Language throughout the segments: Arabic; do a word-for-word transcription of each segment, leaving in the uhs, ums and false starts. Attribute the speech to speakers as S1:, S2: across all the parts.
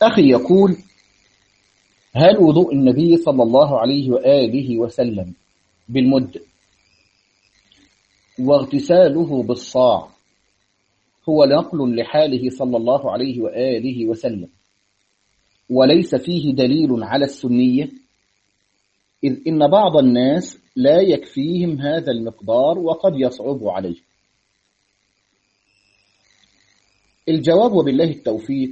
S1: أخي يقول: هل وضوء النبي صلى الله عليه وآله وسلم بالمد واغتساله بالصاع هو نقل لحاله صلى الله عليه وآله وسلم وليس فيه دليل على السنية، إذ إن بعض الناس لا يكفيهم هذا المقدار وقد يصعب عليه؟ الجواب وبالله التوفيق: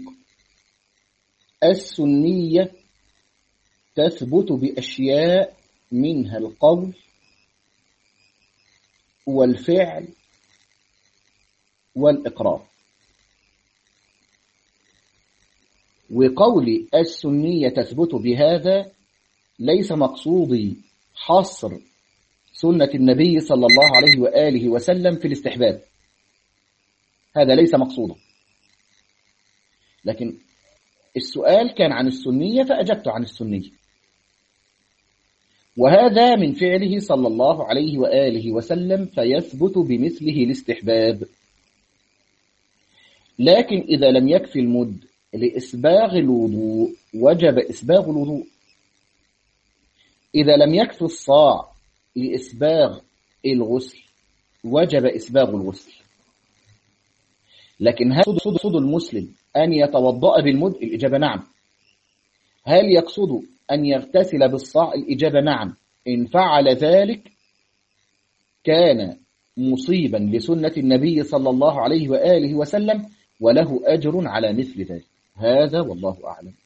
S1: السنية تثبت بأشياء منها القول والفعل والإقرار. وقول السنية تثبت بهذا ليس مقصودي حصر سنة النبي صلى الله عليه وآله وسلم في الاستحباب، هذا ليس مقصودا، لكن السؤال كان عن السنية فأجبت عن السنية، وهذا من فعله صلى الله عليه وآله وسلم فيثبت بمثله الاستحباب. لكن إذا لم يكفي المد لإسباغ الوضوء وجب إسباغ الوضوء، إذا لم يكفي الصاع لإسباغ الغسل وجب إسباغ الغسل. لكن هل يقصد المسلم أن يتوضأ بالمد؟ الإجابة نعم. هل يقصد أن يغتسل بالصاع؟ الإجابة نعم. إن فعل ذلك كان مصيبا لسنة النبي صلى الله عليه وآله وسلم وله أجر على مثل ذلك. هذا والله أعلم.